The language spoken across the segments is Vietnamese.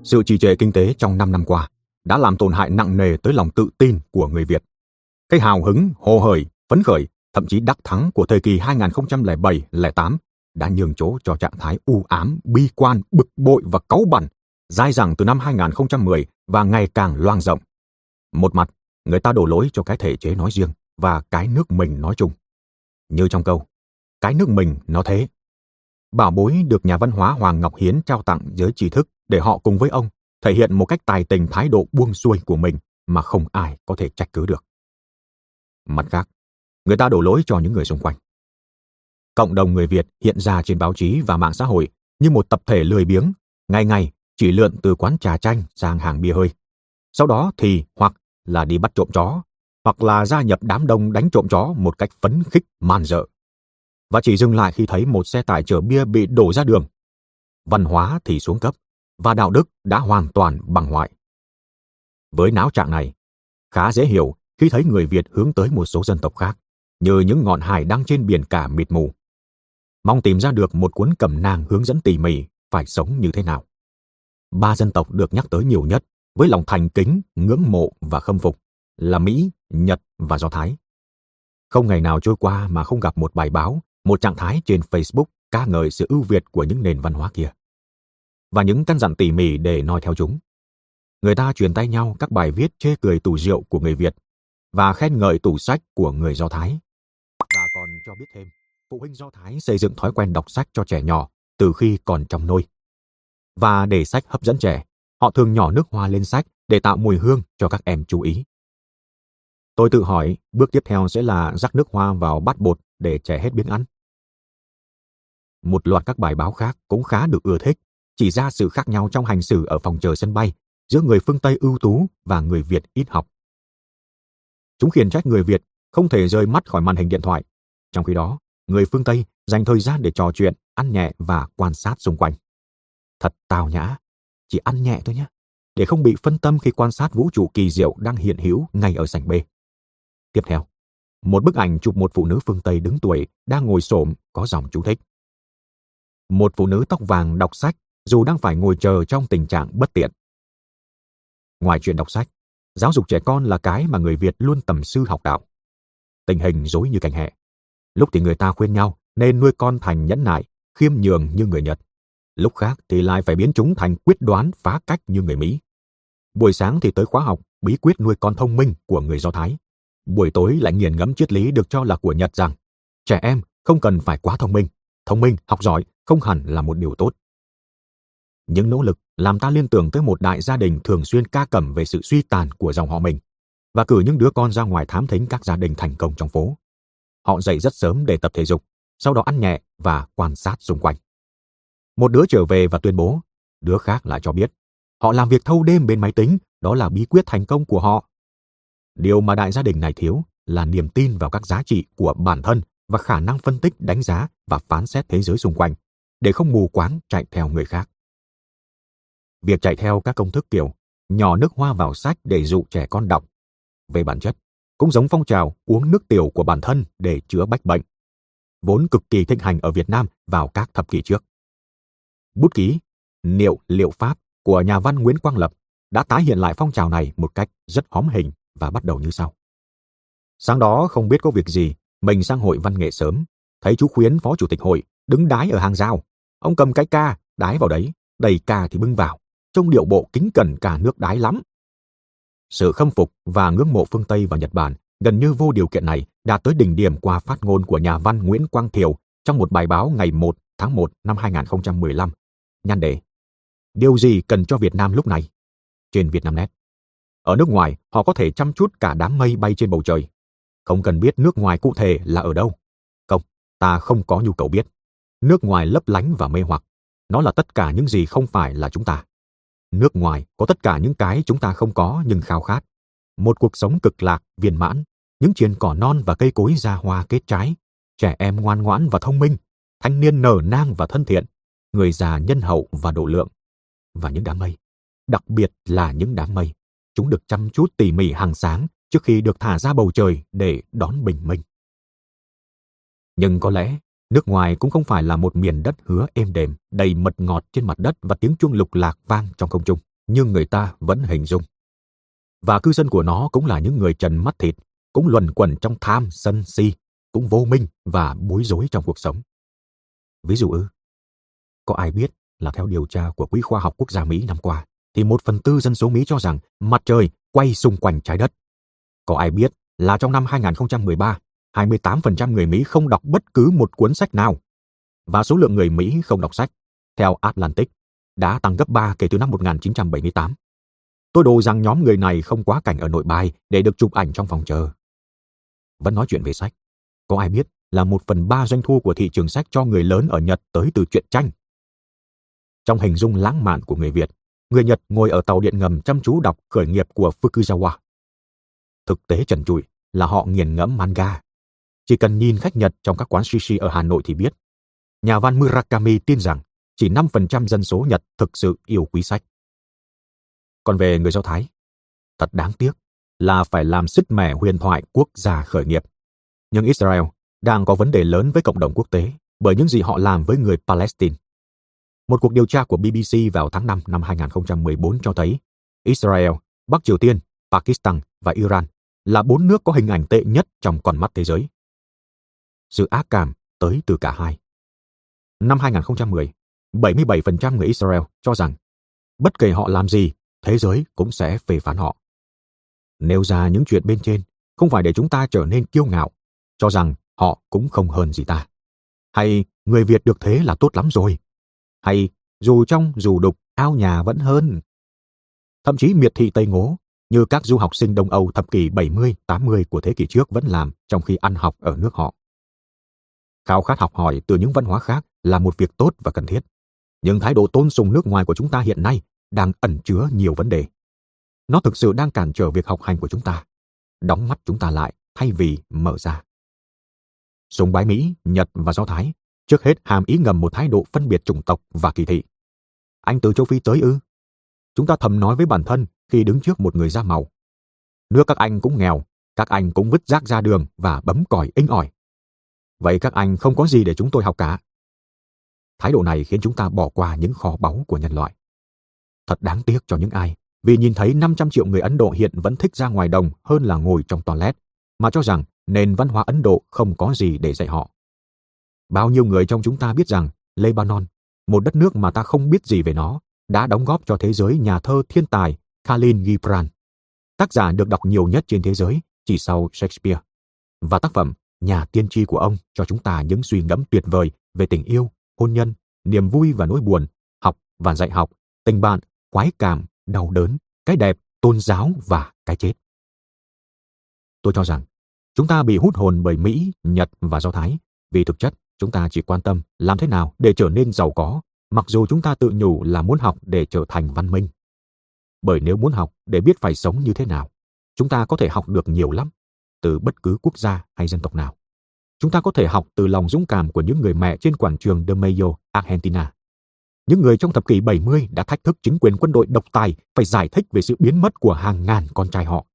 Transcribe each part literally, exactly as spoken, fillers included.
Sự trì trệ kinh tế trong năm năm qua đã làm tổn hại nặng nề tới lòng tự tin của người Việt. Cái hào hứng, hồ hởi, phấn khởi, thậm chí đắc thắng của thời kỳ hai nghìn không trăm lẻ bảy lẻ tám đã nhường chỗ cho trạng thái u ám, bi quan, bực bội và cáu bẳn, dai dẳng từ năm hai nghìn không trăm mười và ngày càng loang rộng. Một mặt, người ta đổ lỗi cho cái thể chế nói riêng và cái nước mình nói chung. Như trong câu, cái nước mình nó thế. Bảo bối được nhà văn hóa Hoàng Ngọc Hiến trao tặng giới trí thức để họ cùng với ông thể hiện một cách tài tình thái độ buông xuôi của mình mà không ai có thể trách cứ được. Mặt khác, người ta đổ lỗi cho những người xung quanh. Cộng đồng người Việt hiện ra trên báo chí và mạng xã hội như một tập thể lười biếng, ngày ngày chỉ lượn từ quán trà chanh sang hàng bia hơi. Sau đó thì hoặc là đi bắt trộm chó, hoặc là gia nhập đám đông đánh trộm chó một cách phấn khích man rợ. Và chỉ dừng lại khi thấy một xe tải chở bia bị đổ ra đường. Văn hóa thì xuống cấp, và đạo đức đã hoàn toàn băng hoại. Với não trạng này, khá dễ hiểu khi thấy người Việt hướng tới một số dân tộc khác, như những ngọn hải đăng trên biển cả mịt mù. Mong tìm ra được một cuốn cẩm nang hướng dẫn tỉ mỉ phải sống như thế nào. Ba dân tộc được nhắc tới nhiều nhất với lòng thành kính, ngưỡng mộ và khâm phục là Mỹ, Nhật và Do Thái. Không ngày nào trôi qua mà không gặp một bài báo, một trạng thái trên Facebook ca ngợi sự ưu việt của những nền văn hóa kia. Và những căn dặn tỉ mỉ để noi theo chúng. Người ta truyền tay nhau các bài viết chê cười tủ rượu của người Việt và khen ngợi tủ sách của người Do Thái. Và còn cho biết thêm, phụ huynh Do Thái xây dựng thói quen đọc sách cho trẻ nhỏ từ khi còn trong nôi. Và để sách hấp dẫn trẻ, họ thường nhỏ nước hoa lên sách để tạo mùi hương cho các em chú ý. Tôi tự hỏi, bước tiếp theo sẽ là rắc nước hoa vào bát bột để trẻ hết biếng ăn. Một loạt các bài báo khác cũng khá được ưa thích, chỉ ra sự khác nhau trong hành xử ở phòng chờ sân bay giữa người phương Tây ưu tú và người Việt ít học. Chúng khiển trách người Việt không thể rời mắt khỏi màn hình điện thoại, trong khi đó, người phương Tây dành thời gian để trò chuyện, ăn nhẹ và quan sát xung quanh. Thật tào nhã, chỉ ăn nhẹ thôi nhé, để không bị phân tâm khi quan sát vũ trụ kỳ diệu đang hiện hữu ngay ở sảnh B. Tiếp theo, một bức ảnh chụp một phụ nữ phương Tây đứng tuổi đang ngồi xổm có dòng chú thích. Một phụ nữ tóc vàng đọc sách dù đang phải ngồi chờ trong tình trạng bất tiện. Ngoài chuyện đọc sách, giáo dục trẻ con là cái mà người Việt luôn tầm sư học đạo. Tình hình rối như cành hẹ. Lúc thì người ta khuyên nhau nên nuôi con thành nhẫn nại, khiêm nhường như người Nhật. Lúc khác thì lại phải biến chúng thành quyết đoán phá cách như người Mỹ. Buổi sáng thì tới khóa học bí quyết nuôi con thông minh của người Do Thái. Buổi tối lại nghiền ngẫm triết lý được cho là của Nhật rằng trẻ em không cần phải quá thông minh, thông minh, học giỏi không hẳn là một điều tốt. Những nỗ lực làm ta liên tưởng tới một đại gia đình thường xuyên ca cẩm về sự suy tàn của dòng họ mình và cử những đứa con ra ngoài thám thính các gia đình thành công trong phố. Họ dậy rất sớm để tập thể dục, sau đó ăn nhẹ và quan sát xung quanh. Một đứa trở về và tuyên bố, đứa khác lại cho biết họ làm việc thâu đêm bên máy tính, đó là bí quyết thành công của họ. Điều mà đại gia đình này thiếu là niềm tin vào các giá trị của bản thân và khả năng phân tích, đánh giá và phán xét thế giới xung quanh, để không mù quáng chạy theo người khác. Việc chạy theo các công thức kiểu nhỏ nước hoa vào sách để dụ trẻ con đọc, về bản chất, cũng giống phong trào uống nước tiểu của bản thân để chữa bách bệnh, vốn cực kỳ thịnh hành ở Việt Nam vào các thập kỷ trước. Bút ký Niệu Liệu Pháp của nhà văn Nguyễn Quang Lập đã tái hiện lại phong trào này một cách rất hóm hình và bắt đầu như sau. Sáng đó không biết có việc gì, mình sang hội văn nghệ sớm, thấy chú Khuyến phó chủ tịch hội đứng đái ở hàng rào. Ông cầm cái ca, đái vào đấy, đầy ca thì bưng vào, trông điệu bộ kính cẩn cả nước đái lắm. Sự khâm phục và ngưỡng mộ phương Tây và Nhật Bản gần như vô điều kiện này đạt tới đỉnh điểm qua phát ngôn của nhà văn Nguyễn Quang Thiều trong một bài báo ngày một tháng một năm hai nghìn không trăm mười lăm. Nhan đề: Điều gì cần cho Việt Nam lúc này? Trên Vietnamnet. Ở nước ngoài, họ có thể chăm chút cả đám mây bay trên bầu trời. Không cần biết nước ngoài cụ thể là ở đâu. Không, ta không có nhu cầu biết. Nước ngoài lấp lánh và mê hoặc. Nó là tất cả những gì không phải là chúng ta. Nước ngoài có tất cả những cái chúng ta không có nhưng khao khát. Một cuộc sống cực lạc, viên mãn, những triền cỏ non và cây cối ra hoa kết trái, trẻ em ngoan ngoãn và thông minh, thanh niên nở nang và thân thiện, người già nhân hậu và độ lượng. Và những đám mây, đặc biệt là những đám mây, chúng được chăm chút tỉ mỉ hàng sáng trước khi được thả ra bầu trời để đón bình minh. Nhưng có lẽ, nước ngoài cũng không phải là một miền đất hứa êm đềm, đầy mật ngọt trên mặt đất và tiếng chuông lục lạc vang trong không trung. nhưng người ta vẫn hình dung. Và cư dân của nó cũng là những người trần mắt thịt, cũng luẩn quẩn trong tham, sân si, cũng vô minh và bối rối trong cuộc sống. Ví dụ ư, có ai biết là theo điều tra của Quỹ Khoa học Quốc gia Mỹ năm qua, thì một phần tư dân số Mỹ cho rằng mặt trời quay xung quanh trái đất. Có ai biết là trong năm hai không một ba, hai mươi tám phần trăm người Mỹ không đọc bất cứ một cuốn sách nào. Và số lượng người Mỹ không đọc sách, theo Atlantic, đã tăng gấp ba kể từ năm một nghìn chín trăm bảy mươi tám. Tôi đồ rằng nhóm người này không quá cảnh ở nội bài để được chụp ảnh trong phòng chờ. Vẫn nói chuyện về sách, có ai biết là một phần ba doanh thu của thị trường sách cho người lớn ở Nhật tới từ truyện tranh? Trong hình dung lãng mạn của người Việt, người Nhật ngồi ở tàu điện ngầm chăm chú đọc khởi nghiệp của Fukuzawa. Thực tế trần trụi là họ nghiền ngẫm manga. Chỉ cần nhìn khách Nhật trong các quán sushi ở Hà Nội thì biết. Nhà văn Murakami tin rằng chỉ năm phần trăm dân số Nhật thực sự yêu quý sách. Còn về người Do Thái, thật đáng tiếc là phải làm sứt mẻ huyền thoại quốc gia khởi nghiệp. Nhưng Israel đang có vấn đề lớn với cộng đồng quốc tế bởi những gì họ làm với người Palestine. Một cuộc điều tra của bê bê xê vào tháng năm năm hai không một bốn cho thấy Israel, Bắc Triều Tiên, Pakistan và Iran là bốn nước có hình ảnh tệ nhất trong con mắt thế giới. Sự ác cảm tới từ cả hai. Năm hai không một không, bảy mươi bảy phần trăm người Israel cho rằng bất kể họ làm gì, thế giới cũng sẽ phê phán họ. Nêu ra những chuyện bên trên không phải để chúng ta trở nên kiêu ngạo, cho rằng họ cũng không hơn gì ta. Hay người Việt được thế là tốt lắm rồi. Hay dù trong dù đục, ao nhà vẫn hơn. Thậm chí miệt thị Tây Ngố, như các du học sinh Đông Âu thập kỷ bảy mươi, tám mươi của thế kỷ trước vẫn làm trong khi ăn học ở nước họ. Khao khát học hỏi từ những văn hóa khác là một việc tốt và cần thiết. Nhưng thái độ tôn sùng nước ngoài của chúng ta hiện nay đang ẩn chứa nhiều vấn đề. Nó thực sự đang cản trở việc học hành của chúng ta, đóng mắt chúng ta lại thay vì mở ra. Sùng bái Mỹ, Nhật và Do Thái trước hết hàm ý ngầm một thái độ phân biệt chủng tộc và kỳ thị. Anh từ châu Phi tới ư? Chúng ta thầm nói với bản thân khi đứng trước một người da màu. Nước các anh cũng nghèo, các anh cũng vứt rác ra đường và bấm còi inh ỏi. Vậy các anh không có gì để chúng tôi học cả. Thái độ này khiến chúng ta bỏ qua những kho báu của nhân loại. Thật đáng tiếc cho những ai vì nhìn thấy năm trăm triệu người Ấn Độ hiện vẫn thích ra ngoài đồng hơn là ngồi trong toilet, mà cho rằng nền văn hóa Ấn Độ không có gì để dạy họ. Bao nhiêu người trong chúng ta biết rằng Lebanon, một đất nước mà ta không biết gì về nó, đã đóng góp cho thế giới nhà thơ thiên tài Khalil Gibran, tác giả được đọc nhiều nhất trên thế giới chỉ sau Shakespeare. Và tác phẩm Nhà tiên tri của ông cho chúng ta những suy ngẫm tuyệt vời về tình yêu, hôn nhân, niềm vui và nỗi buồn, học và dạy học, tình bạn, khoái cảm, đau đớn, cái đẹp, tôn giáo và cái chết. Tôi cho rằng chúng ta bị hút hồn bởi Mỹ, Nhật và Do Thái vì thực chất chúng ta chỉ quan tâm làm thế nào để trở nên giàu có, mặc dù chúng ta tự nhủ là muốn học để trở thành văn minh. Bởi nếu muốn học để biết phải sống như thế nào, chúng ta có thể học được nhiều lắm, từ bất cứ quốc gia hay dân tộc nào. Chúng ta có thể học từ lòng dũng cảm của những người mẹ trên quảng trường De Mayo, Argentina. Những người trong thập kỷ bảy mươi đã thách thức chính quyền quân đội độc tài phải giải thích về sự biến mất của hàng ngàn con trai họ.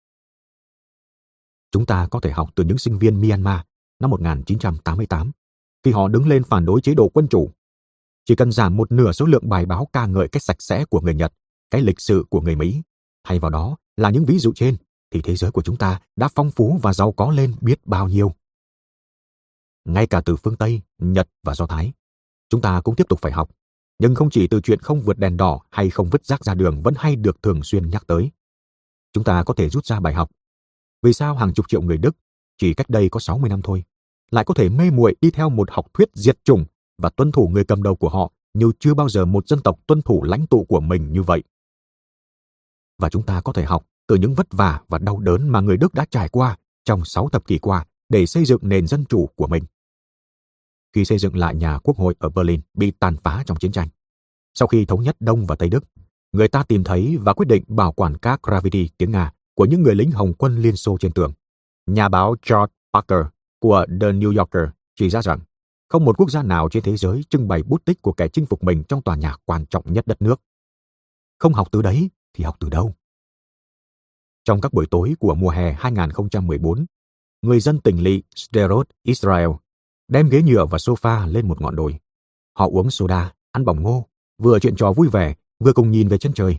Chúng ta có thể học từ những sinh viên Myanmar năm một nghìn chín trăm tám mươi tám, khi họ đứng lên phản đối chế độ quân chủ. Chỉ cần giảm một nửa số lượng bài báo ca ngợi cách sạch sẽ của người Nhật, cái lịch sự của người Mỹ, thay vào đó là những ví dụ trên, thì thế giới của chúng ta đã phong phú và giàu có lên biết bao nhiêu. Ngay cả từ phương Tây, Nhật và Do Thái, chúng ta cũng tiếp tục phải học, nhưng không chỉ từ chuyện không vượt đèn đỏ hay không vứt rác ra đường vẫn hay được thường xuyên nhắc tới. Chúng ta có thể rút ra bài học. Vì sao hàng chục triệu người Đức, chỉ cách đây có sáu mươi năm thôi, lại có thể mê muội đi theo một học thuyết diệt chủng và tuân thủ người cầm đầu của họ như chưa bao giờ một dân tộc tuân thủ lãnh tụ của mình như vậy. Và chúng ta có thể học từ những vất vả và đau đớn mà người Đức đã trải qua trong sáu thập kỷ qua để xây dựng nền dân chủ của mình. Khi xây dựng lại nhà quốc hội ở Berlin bị tàn phá trong chiến tranh, sau khi thống nhất Đông và Tây Đức, người ta tìm thấy và quyết định bảo quản các graffiti tiếng Nga của những người lính Hồng quân Liên Xô trên tường. Nhà báo George Parker của The New Yorker chỉ ra rằng không một quốc gia nào trên thế giới trưng bày bút tích của kẻ chinh phục mình trong tòa nhà quan trọng nhất đất nước. Không học từ đấy thì học từ đâu? Trong các buổi tối của mùa hè hai không một bốn, người dân tỉnh lỵ Sderot, Israel, đem ghế nhựa và sofa lên một ngọn đồi. Họ uống soda, ăn bỏng ngô, vừa chuyện trò vui vẻ, vừa cùng nhìn về chân trời,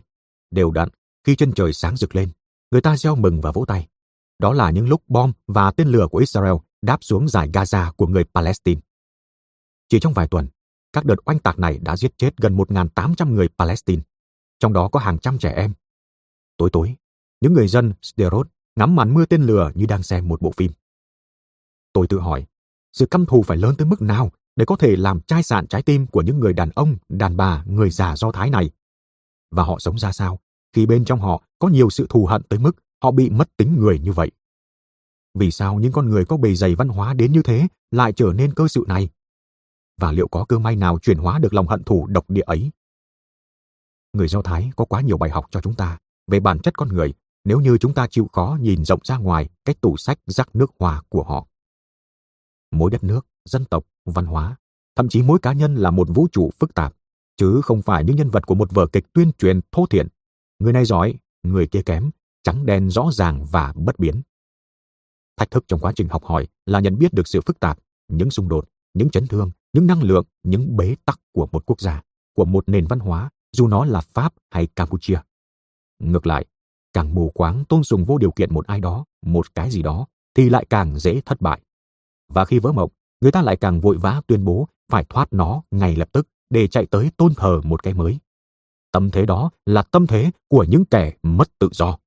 Đều đặn, khi chân trời sáng rực lên, người ta reo mừng và vỗ tay. Đó là những lúc bom và tên lửa của Israel đáp xuống dải Gaza của người Palestine. Chỉ trong vài tuần, các đợt oanh tạc này đã giết chết gần một nghìn tám trăm người Palestine, trong đó có hàng trăm trẻ em. Tối tối, những người dân Sderot ngắm màn mưa tên lửa như đang xem một bộ phim. Tôi tự hỏi, sự căm thù phải lớn tới mức nào để có thể làm chai sạn trái tim của những người đàn ông, đàn bà, người già Do Thái này? Và họ sống ra sao khi bên trong họ có nhiều sự thù hận tới mức họ bị mất tính người như vậy? Vì sao những con người có bề dày văn hóa đến như thế lại trở nên cơ sự này? Và liệu có cơ may nào chuyển hóa được lòng hận thù độc địa ấy? Người Do Thái có quá nhiều bài học cho chúng ta về bản chất con người nếu như chúng ta chịu khó nhìn rộng ra ngoài cái tủ sách rắc nước hoa của họ. Mỗi đất nước, dân tộc, văn hóa, thậm chí mỗi cá nhân là một vũ trụ phức tạp, chứ không phải những nhân vật của một vở kịch tuyên truyền thô thiển. Người này giỏi, người kia kém, trắng đen rõ ràng và bất biến. Thách thức trong quá trình học hỏi là nhận biết được sự phức tạp, những xung đột, những chấn thương, những năng lượng, những bế tắc của một quốc gia, của một nền văn hóa, dù nó là Pháp hay Campuchia. Ngược lại, càng mù quáng tôn sùng vô điều kiện một ai đó, một cái gì đó, thì lại càng dễ thất bại. Và khi vỡ mộng, người ta lại càng vội vã tuyên bố phải thoát nó ngay lập tức để chạy tới tôn thờ một cái mới. Tâm thế đó là tâm thế của những kẻ mất tự do.